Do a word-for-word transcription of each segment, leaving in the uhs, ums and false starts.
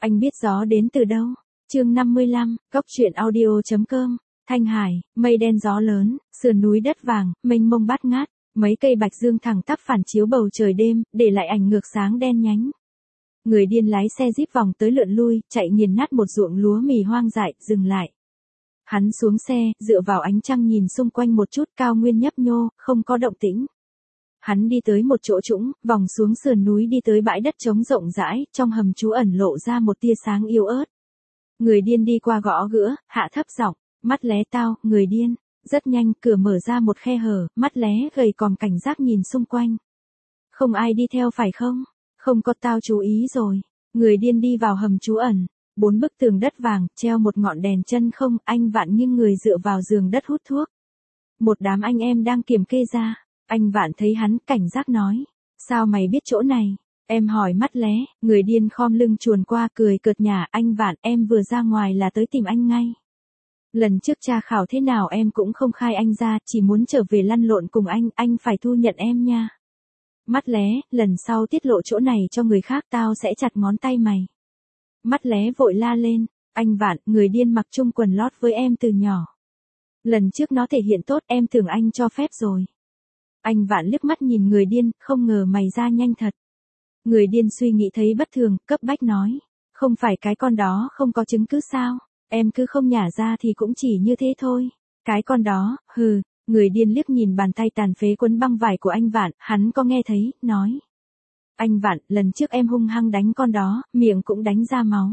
Anh biết gió đến từ đâu? Chương năm mươi lăm, Cốc truyện audio chấm com. Thanh Hải, mây đen gió lớn, sườn núi đất vàng, mênh mông bát ngát, mấy cây bạch dương thẳng tắp phản chiếu bầu trời đêm, để lại ảnh ngược sáng đen nhánh. Người điên lái xe jeep vòng tới lượn lui, chạy nghiền nát một ruộng lúa mì hoang dại, dừng lại. Hắn xuống xe, dựa vào ánh trăng nhìn xung quanh một chút, cao nguyên nhấp nhô, không có động tĩnh. Hắn đi tới một chỗ trũng, vòng xuống sườn núi đi tới bãi đất trống rộng rãi, trong hầm trú ẩn lộ ra một tia sáng yếu ớt. Người điên đi qua gõ gữa, hạ thấp giọng, mắt lé tao, người điên. Rất nhanh, cửa mở ra một khe hở, mắt lé gầy còm cảnh giác nhìn xung quanh. Không ai đi theo phải không? Không có, tao chú ý rồi. Người điên đi vào hầm trú ẩn. Bốn bức tường đất vàng, treo một ngọn đèn chân không, anh Vạn nghiêng người dựa vào giường đất hút thuốc. Một đám anh em đang kiểm kê ra. Anh Vạn thấy hắn, cảnh giác nói. Sao mày biết chỗ này? Em hỏi mắt lé, người điên khom lưng chuồn qua cười cợt nhả, anh Vạn, em vừa ra ngoài là tới tìm anh ngay. Lần trước tra khảo thế nào em cũng không khai anh ra, chỉ muốn trở về lăn lộn cùng anh, anh phải thu nhận em nha. Mắt lé, lần sau tiết lộ chỗ này cho người khác tao sẽ chặt ngón tay mày. Mắt lé vội la lên, anh Vạn, người điên mặc chung quần lót với em từ nhỏ. Lần trước nó thể hiện tốt, em tưởng anh cho phép rồi. Anh Vạn liếc mắt nhìn người điên, không ngờ mày ra nhanh thật. Người điên suy nghĩ thấy bất thường, cấp bách nói. Không phải cái con đó không có chứng cứ sao, em cứ không nhả ra thì cũng chỉ như thế thôi. Cái con đó, hừ, người điên liếc nhìn bàn tay tàn phế quấn băng vải của anh Vạn, hắn có nghe thấy, nói. Anh Vạn, lần trước em hung hăng đánh con đó, miệng cũng đánh ra máu.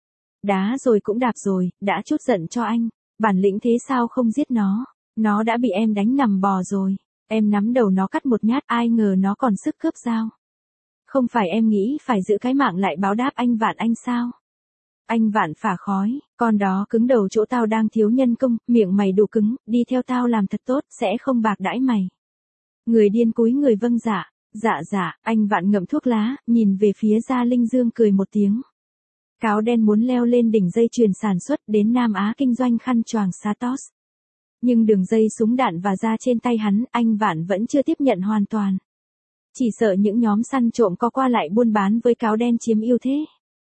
Đá rồi cũng đạp rồi, đã chút giận cho anh, bản lĩnh thế sao không giết nó, nó đã bị em đánh nằm bò rồi, em nắm đầu nó cắt một nhát, ai ngờ nó còn sức cướp dao. Không phải em nghĩ phải giữ cái mạng lại báo đáp anh Vạn anh sao? Anh Vạn phả khói, con đó cứng đầu chỗ tao đang thiếu nhân công, miệng mày đủ cứng, đi theo tao làm thật tốt, sẽ không bạc đãi mày. Người điên cúi người vâng dạ, dạ dạ, anh Vạn ngậm thuốc lá, nhìn về phía Gia Linh Dương cười một tiếng. Cáo đen muốn leo lên đỉnh dây chuyền sản xuất đến Nam Á kinh doanh khăn choàng Satos. Nhưng đường dây súng đạn và da trên tay hắn, anh Vạn vẫn chưa tiếp nhận hoàn toàn. Chỉ sợ những nhóm săn trộm có qua lại buôn bán với cáo đen chiếm ưu thế.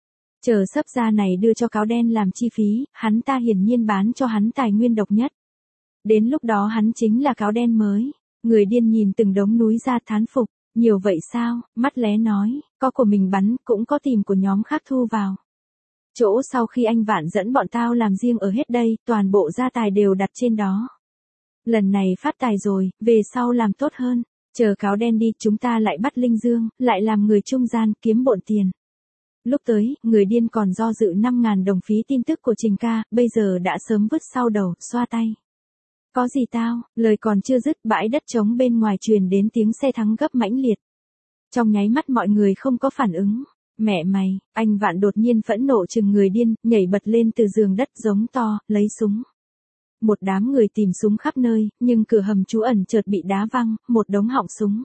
Chờ sấp da này đưa cho cáo đen làm chi phí, hắn ta hiển nhiên bán cho hắn tài nguyên độc nhất. Đến lúc đó hắn chính là cáo đen mới. Người điên nhìn từng đống núi ra thán phục, nhiều vậy sao, mắt lé nói, có của mình bắn, cũng có tìm của nhóm khác thu vào. Chỗ sau khi anh Vạn dẫn bọn tao làm riêng ở hết đây, toàn bộ gia tài đều đặt trên đó. Lần này phát tài rồi, về sau làm tốt hơn. Chờ cáo đen đi, chúng ta lại bắt Linh Dương, lại làm người trung gian, kiếm bộn tiền. Lúc tới, người điên còn do dự năm ngàn đồng phí tin tức của Trình ca, bây giờ đã sớm vứt sau đầu, xoa tay. Có gì tao, lời còn chưa dứt, bãi đất trống bên ngoài truyền đến tiếng xe thắng gấp mãnh liệt. Trong nháy mắt mọi người không có phản ứng. Mẹ mày, anh Vạn đột nhiên phẫn nộ chừng người điên, nhảy bật lên từ giường đất giống to, lấy súng. Một đám người tìm súng khắp nơi, nhưng cửa hầm trú ẩn chợt bị đá văng, một đống họng súng.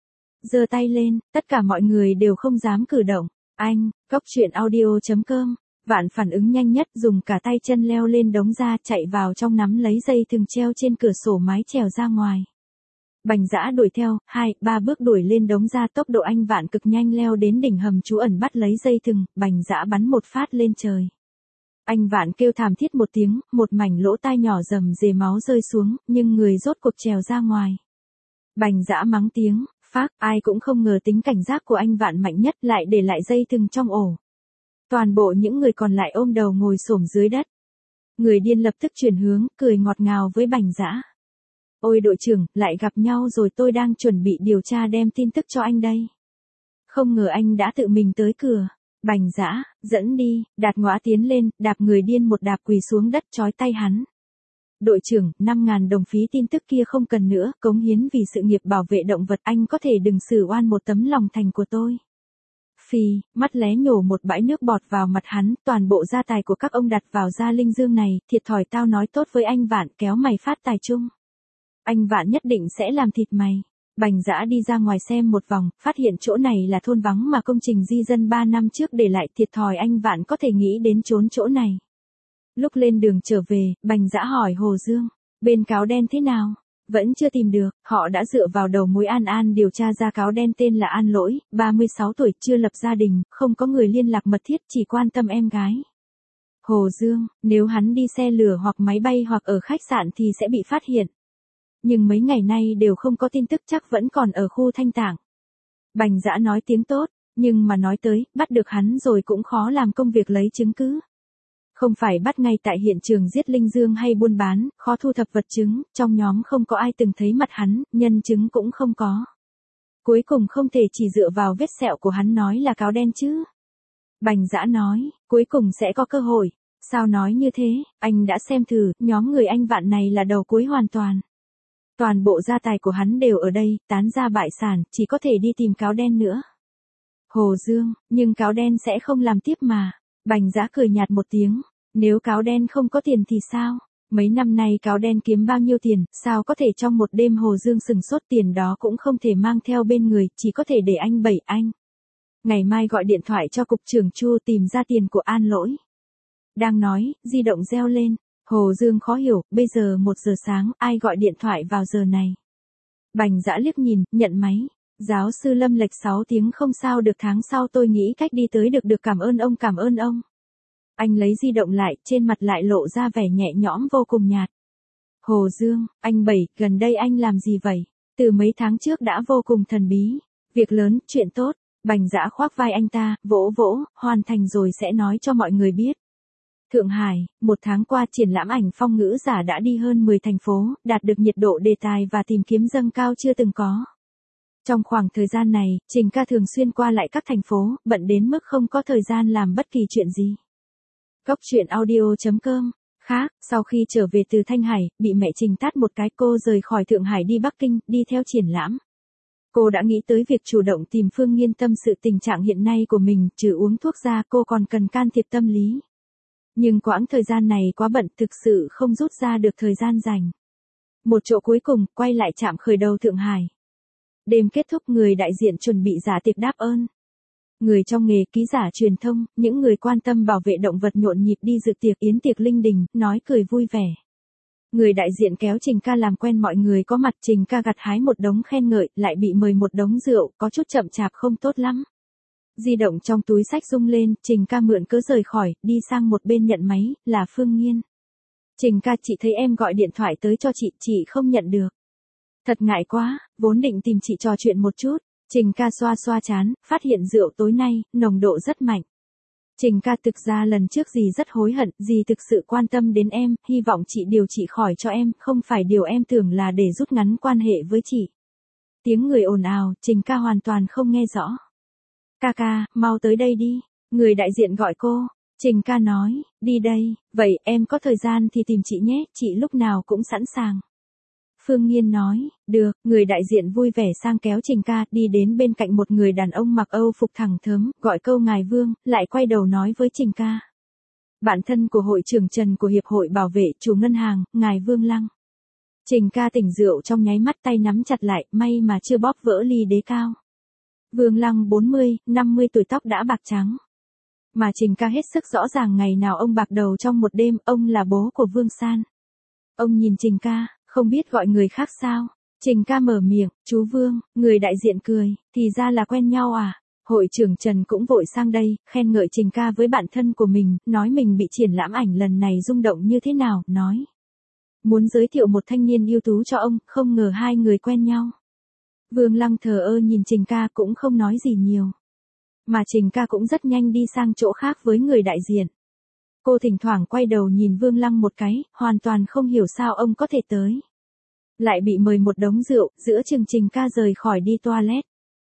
Giơ tay lên, tất cả mọi người đều không dám cử động. Anh, Cốc truyện audio chấm com. Vạn phản ứng nhanh nhất, dùng cả tay chân leo lên đống da, chạy vào trong nắm lấy dây thừng treo trên cửa sổ mái chèo ra ngoài. Bành Dã đuổi theo, hai, ba bước đuổi lên đống da, tốc độ anh Vạn cực nhanh, leo đến đỉnh hầm trú ẩn bắt lấy dây thừng, Bành Dã bắn một phát lên trời. Anh Vạn kêu thảm thiết một tiếng, một mảnh lỗ tai nhỏ rầm rề máu rơi xuống, nhưng người rốt cuộc trèo ra ngoài. Bành Dã mắng tiếng, phác, ai cũng không ngờ tính cảnh giác của anh Vạn mạnh nhất, lại để lại dây thừng trong ổ. Toàn bộ những người còn lại ôm đầu ngồi xổm dưới đất. Người điên lập tức chuyển hướng, cười ngọt ngào với Bành Dã. Ôi đội trưởng, lại gặp nhau rồi, tôi đang chuẩn bị điều tra đem tin tức cho anh đây. Không ngờ anh đã tự mình tới cửa. Bành Dã, dẫn đi, Đạt Ngõa tiến lên, đạp người điên một đạp quỳ xuống đất trói tay hắn. Đội trưởng, năm ngàn đồng phí tin tức kia không cần nữa, cống hiến vì sự nghiệp bảo vệ động vật, anh có thể đừng xử oan một tấm lòng thành của tôi. Phì, mắt lé nhổ một bãi nước bọt vào mặt hắn, toàn bộ gia tài của các ông đặt vào Gia Linh Dương này, thiệt thòi tao nói tốt với anh Vạn, kéo mày phát tài chung. Anh Vạn nhất định sẽ làm thịt mày. Bành Dã đi ra ngoài xem một vòng, phát hiện chỗ này là thôn vắng mà công trình di dân ba năm trước để lại, thiệt thòi anh Vạn có thể nghĩ đến trốn chỗ này. Lúc lên đường trở về, Bành Dã hỏi Hồ Dương, bên cáo đen thế nào? Vẫn chưa tìm được, họ đã dựa vào đầu mối An An điều tra ra cáo đen tên là An Lỗi, ba mươi sáu tuổi, chưa lập gia đình, không có người liên lạc mật thiết, chỉ quan tâm em gái. Hồ Dương, nếu hắn đi xe lửa hoặc máy bay hoặc ở khách sạn thì sẽ bị phát hiện. Nhưng mấy ngày nay đều không có tin tức, chắc vẫn còn ở khu Thanh Tạng. Bành Dã nói tiếng tốt, nhưng mà nói tới, bắt được hắn rồi cũng khó làm công việc lấy chứng cứ. Không phải bắt ngay tại hiện trường giết Linh Dương hay buôn bán, khó thu thập vật chứng, trong nhóm không có ai từng thấy mặt hắn, nhân chứng cũng không có. Cuối cùng không thể chỉ dựa vào vết sẹo của hắn nói là cáo đen chứ. Bành Dã nói, cuối cùng sẽ có cơ hội. Sao nói như thế, anh đã xem thử, nhóm người anh Vạn này là đầu cuối hoàn toàn. Toàn bộ gia tài của hắn đều ở đây, tán ra bại sản, chỉ có thể đi tìm cáo đen nữa. Hồ Dương, nhưng cáo đen sẽ không làm tiếp mà. Bành Dã cười nhạt một tiếng, nếu cáo đen không có tiền thì sao? Mấy năm nay cáo đen kiếm bao nhiêu tiền, sao có thể trong một đêm Hồ Dương sừng sốt, tiền đó cũng không thể mang theo bên người, chỉ có thể để anh bẩy anh. Ngày mai gọi điện thoại cho cục trưởng Chu tìm ra tiền của An Lỗi. Đang nói, di động reo lên, Hồ Dương khó hiểu, bây giờ một giờ sáng, ai gọi điện thoại vào giờ này? Bành Dã liếc nhìn, nhận máy. Giáo sư Lâm lệch sáu tiếng không sao được, tháng sau tôi nghĩ cách đi tới được được, cảm ơn ông, cảm ơn ông. Anh lấy di động lại, trên mặt lại lộ ra vẻ nhẹ nhõm vô cùng nhạt. Hồ Dương, anh Bảy, gần đây anh làm gì vậy? Từ mấy tháng trước đã vô cùng thần bí. Việc lớn, chuyện tốt. Bành Dã khoác vai anh ta, vỗ vỗ, hoàn thành rồi sẽ nói cho mọi người biết. Thượng Hải, một tháng qua triển lãm ảnh phong ngữ giả đã đi hơn mười thành phố, đạt được nhiệt độ đề tài và tìm kiếm dâng cao chưa từng có. Trong khoảng thời gian này, Trình Ca thường xuyên qua lại các thành phố, bận đến mức không có thời gian làm bất kỳ chuyện gì. Góc truyện audio chấm com. Khác, sau khi trở về từ Thanh Hải, bị mẹ Trình tát một cái, cô rời khỏi Thượng Hải đi Bắc Kinh, đi theo triển lãm. Cô đã nghĩ tới việc chủ động tìm Phương Nghiên tâm sự tình trạng hiện nay của mình, trừ uống thuốc ra cô còn cần can thiệp tâm lý. Nhưng quãng thời gian này quá bận, thực sự không rút ra được thời gian dành. Một chỗ cuối cùng, quay lại trạm khởi đầu Thượng Hải. Đêm kết thúc, người đại diện chuẩn bị giả tiệc đáp ơn. Người trong nghề, ký giả truyền thông, những người quan tâm bảo vệ động vật nhộn nhịp đi dự tiệc yến tiệc linh đình, nói cười vui vẻ. Người đại diện kéo Trình Ca làm quen mọi người có mặt, Trình Ca gặt hái một đống khen ngợi, lại bị mời một đống rượu, có chút chậm chạp không tốt lắm. Di động trong túi xách rung lên, Trình Ca mượn cớ rời khỏi, đi sang một bên nhận máy, là Phương Nghiên. Trình Ca, chị thấy em gọi điện thoại tới cho chị, chị không nhận được. Thật ngại quá, vốn định tìm chị trò chuyện một chút. Trình Ca xoa xoa trán, phát hiện rượu tối nay, nồng độ rất mạnh. Trình Ca, thực ra lần trước dì rất hối hận, dì thực sự quan tâm đến em, hy vọng chị điều trị khỏi cho em, không phải điều em tưởng là để rút ngắn quan hệ với chị. Tiếng người ồn ào, Trình Ca hoàn toàn không nghe rõ. Ca ca, mau tới đây đi. Người đại diện gọi cô. Trình Ca nói, đi đây, vậy em có thời gian thì tìm chị nhé, chị lúc nào cũng sẵn sàng. Phương Nghiên nói, được, người đại diện vui vẻ sang kéo Trình Ca, đi đến bên cạnh một người đàn ông mặc Âu phục thẳng thớm, gọi câu ngài Vương, lại quay đầu nói với Trình Ca. Bạn thân của hội trưởng Trần của Hiệp hội Bảo vệ, chủ ngân hàng, ngài Vương Lăng. Trình Ca tỉnh rượu trong nháy mắt, tay nắm chặt lại, may mà chưa bóp vỡ ly đế cao. Vương Lăng bốn mươi, năm mươi tuổi, tóc đã bạc trắng. Mà Trình Ca hết sức rõ ràng ngày nào ông bạc đầu trong một đêm, ông là bố của Vương San. Ông nhìn Trình Ca, không biết gọi người khác sao. Trình Ca mở miệng, chú Vương, người đại diện cười, thì ra là quen nhau à. Hội trưởng Trần cũng vội sang đây, khen ngợi Trình Ca với bạn thân của mình, nói mình bị triển lãm ảnh lần này rung động như thế nào, nói. Muốn giới thiệu một thanh niên ưu tú cho ông, không ngờ hai người quen nhau. Vương Lăng thờ ơ nhìn Trình Ca cũng không nói gì nhiều. Mà Trình Ca cũng rất nhanh đi sang chỗ khác với người đại diện. Cô thỉnh thoảng quay đầu nhìn Vương Lăng một cái, hoàn toàn không hiểu sao ông có thể tới. Lại bị mời một đống rượu, giữa chừng Trình Ca rời khỏi đi toilet.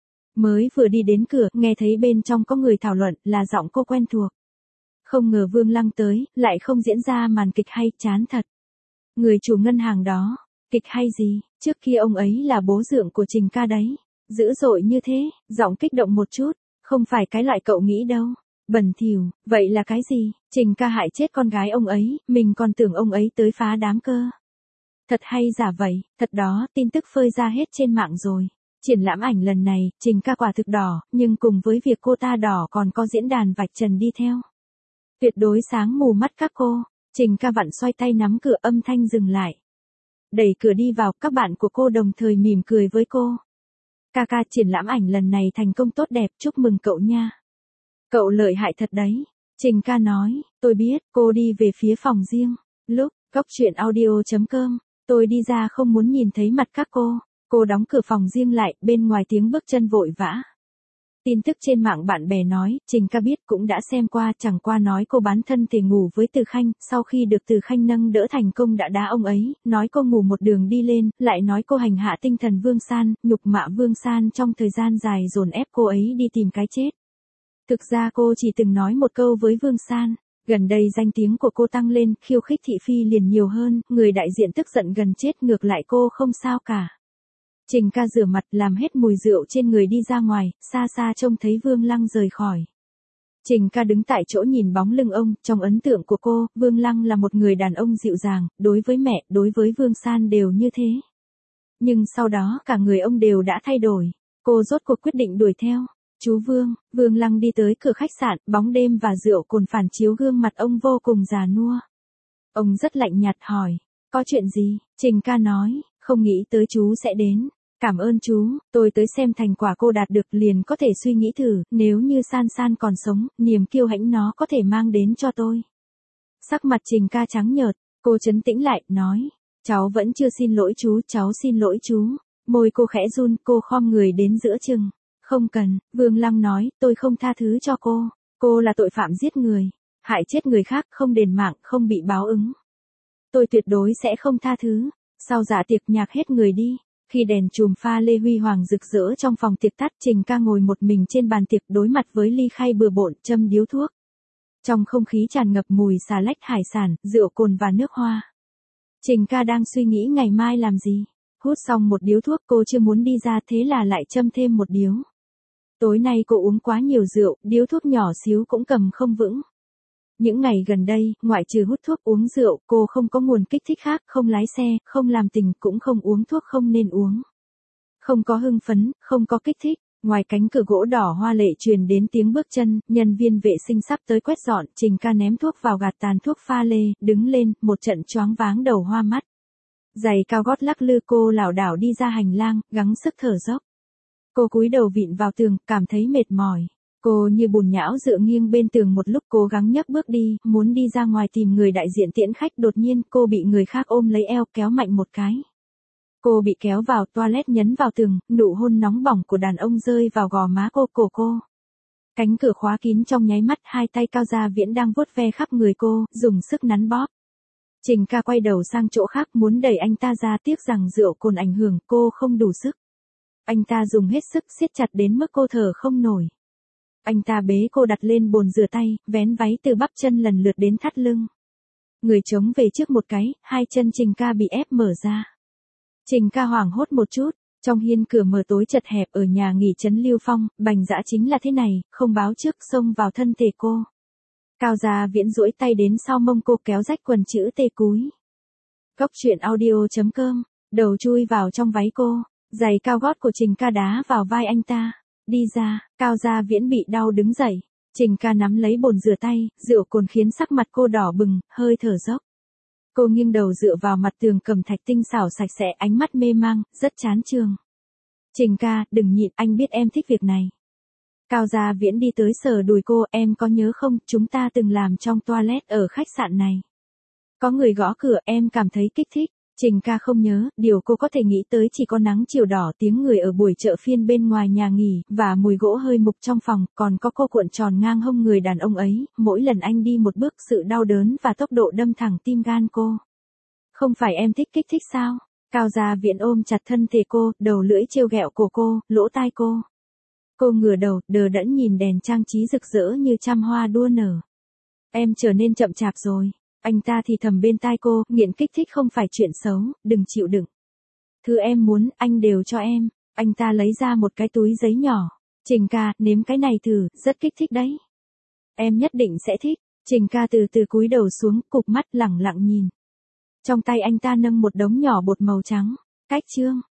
Mới vừa đi đến cửa, nghe thấy bên trong có người thảo luận, là giọng cô quen thuộc. Không ngờ Vương Lăng tới, lại không diễn ra màn kịch hay, chán thật. Người chủ ngân hàng đó, kịch hay gì, trước kia ông ấy là bố dượng của Trình Ca đấy. Dữ dội như thế, giọng kích động một chút, không phải cái loại cậu nghĩ đâu. Bẩn thỉu, vậy là cái gì? Trình Ca hại chết con gái ông ấy, mình còn tưởng ông ấy tới phá đám cơ. Thật hay giả vậy, thật đó, tin tức phơi ra hết trên mạng rồi. Triển lãm ảnh lần này, Trình Ca quả thực đỏ, nhưng cùng với việc cô ta đỏ còn có diễn đàn vạch trần đi theo. Tuyệt đối sáng mù mắt các cô. Trình Ca vặn xoay tay nắm cửa, âm thanh dừng lại. đẩy cửa đi vào, các bạn của cô đồng thời mỉm cười với cô. Ca ca, triển lãm ảnh lần này thành công tốt đẹp, chúc mừng cậu nha. Cậu lợi hại thật đấy. Trình ca nói, tôi biết. Cô đi về phía phòng riêng. Lúc, Cốc Truyện Audio chấm com, tôi đi ra không muốn nhìn thấy mặt các cô. Cô đóng cửa phòng riêng lại, bên ngoài tiếng bước chân vội vã. Tin tức trên mạng bạn bè nói, Trình ca biết cũng đã xem qua, chẳng qua nói cô bán thân thể ngủ với Từ Khanh, sau khi được Từ Khanh nâng đỡ thành công đã đá ông ấy, nói cô ngủ một đường đi lên, lại nói cô hành hạ tinh thần Vương San, nhục mạ Vương San trong thời gian dài dồn ép cô ấy đi tìm cái chết. Thực ra cô chỉ từng nói một câu với Vương San. Gần đây danh tiếng của cô tăng lên, khiêu khích thị phi liền nhiều hơn, người đại diện tức giận gần chết, ngược lại cô không sao cả. Trình ca rửa mặt làm hết mùi rượu trên người đi ra ngoài, xa xa trông thấy Vương Lăng rời khỏi. Trình ca đứng tại chỗ nhìn bóng lưng ông, trong ấn tượng của cô, Vương Lăng là một người đàn ông dịu dàng, đối với mẹ, đối với Vương San đều như thế. Nhưng sau đó cả người ông đều đã thay đổi, cô rốt cuộc quyết định đuổi theo. Chú Vương, Vương Lăng đi tới cửa khách sạn, bóng đêm và rượu cồn phản chiếu gương mặt ông vô cùng già nua. Ông rất lạnh nhạt hỏi, có chuyện gì? Trình ca nói, không nghĩ tới chú sẽ đến. Cảm ơn chú, tôi tới xem thành quả cô đạt được liền có thể suy nghĩ thử, nếu như San San còn sống, niềm kiêu hãnh nó có thể mang đến cho tôi. Sắc mặt Trình ca trắng nhợt, cô trấn tĩnh lại, nói, cháu vẫn chưa xin lỗi chú, cháu xin lỗi chú. Môi cô khẽ run, cô khom người đến giữa chừng. Không cần, Vương Lăng nói, tôi không tha thứ cho cô. Cô là tội phạm giết người, hại chết người khác, không đền mạng, không bị báo ứng. Tôi tuyệt đối sẽ không tha thứ. Sau dạ tiệc nhạc hết người đi. Khi đèn chùm pha lê huy hoàng rực rỡ trong phòng tiệc tắt, Trình ca ngồi một mình trên bàn tiệc đối mặt với ly khay bừa bộn, châm điếu thuốc. Trong không khí tràn ngập mùi xà lách hải sản, rượu cồn và nước hoa. Trình ca đang suy nghĩ ngày mai làm gì. Hút xong một điếu thuốc cô chưa muốn đi ra thế là lại châm thêm một điếu. Tối nay cô uống quá nhiều rượu, điếu thuốc nhỏ xíu cũng cầm không vững. Những ngày gần đây, ngoại trừ hút thuốc uống rượu, cô không có nguồn kích thích khác, không lái xe, không làm tình, cũng không uống thuốc không nên uống. Không có hưng phấn, không có kích thích, ngoài cánh cửa gỗ đỏ hoa lệ truyền đến tiếng bước chân, nhân viên vệ sinh sắp tới quét dọn, Trình ca ném thuốc vào gạt tàn thuốc pha lê, đứng lên, một trận choáng váng đầu hoa mắt. Giày cao gót lắc lư cô lảo đảo đi ra hành lang, gắng sức thở dốc. Cô cúi đầu vịn vào tường, cảm thấy mệt mỏi. Cô như bùn nhão dựa nghiêng bên tường một lúc cố gắng nhấc bước đi, muốn đi ra ngoài tìm người đại diện tiễn khách, đột nhiên cô bị người khác ôm lấy eo kéo mạnh một cái. Cô bị kéo vào toilet, nhấn vào tường, nụ hôn nóng bỏng của đàn ông rơi vào gò má cô, cổ cô. Cánh cửa khóa kín trong nháy mắt, hai tay Cao Gia Viễn đang vuốt ve khắp người cô, dùng sức nắn bóp. Trình ca quay đầu sang chỗ khác muốn đẩy anh ta ra, tiếc rằng rượu cồn ảnh hưởng, cô không đủ sức. Anh ta dùng hết sức siết chặt đến mức cô thở không nổi. Anh ta bế cô đặt lên bồn rửa tay, vén váy từ bắp chân lần lượt đến thắt lưng. Người chống về trước một cái, hai chân Trình ca bị ép mở ra. Trình ca hoảng hốt một chút, trong hiên cửa mờ tối chật hẹp ở nhà nghỉ trấn Lưu Phong, bành dã chính là thế này, không báo trước xông vào thân thể cô. Cao Gia Viễn duỗi tay đến sau mông cô kéo rách quần chữ T cúi. Cốc Truyện Audio chấm com, đầu chui vào trong váy cô, giày cao gót của Trình ca đá vào vai anh ta. Đi ra, Cao Gia Viễn bị đau đứng dậy. Trình ca nắm lấy bồn rửa tay, rượu cồn khiến sắc mặt cô đỏ bừng, hơi thở dốc. Cô nghiêng đầu dựa vào mặt tường cẩm thạch tinh xảo sạch sẽ, ánh mắt mê mang, rất chán chường. Trình ca, đừng nhịn, anh biết em thích việc này. Cao Gia Viễn đi tới sờ đùi cô, em có nhớ không, chúng ta từng làm trong toilet ở khách sạn này. Có người gõ cửa, em cảm thấy kích thích. Trình ca không nhớ, điều cô có thể nghĩ tới chỉ có nắng chiều đỏ, tiếng người ở buổi chợ phiên bên ngoài nhà nghỉ, và mùi gỗ hơi mục trong phòng, còn có cô cuộn tròn ngang hông người đàn ông ấy, mỗi lần anh đi một bước sự đau đớn và tốc độ đâm thẳng tim gan cô. Không phải em thích kích thích sao? Cao Gia Viễn ôm chặt thân thể cô, đầu lưỡi trêu ghẹo cổ cô, lỗ tai cô. Cô ngửa đầu, đờ đẫn nhìn đèn trang trí rực rỡ như trăm hoa đua nở. Em trở nên chậm chạp rồi. Anh ta thì thầm bên tai cô, nghiện kích thích không phải chuyện xấu, đừng chịu đựng. Thứ em muốn, anh đều cho em. Anh ta lấy ra một cái túi giấy nhỏ. Trình ca, nếm cái này thử, rất kích thích đấy. Em nhất định sẽ thích. Trình ca từ từ cúi đầu xuống, cụp mắt lẳng lặng nhìn. Trong tay anh ta nâng một đống nhỏ bột màu trắng. Cách chương.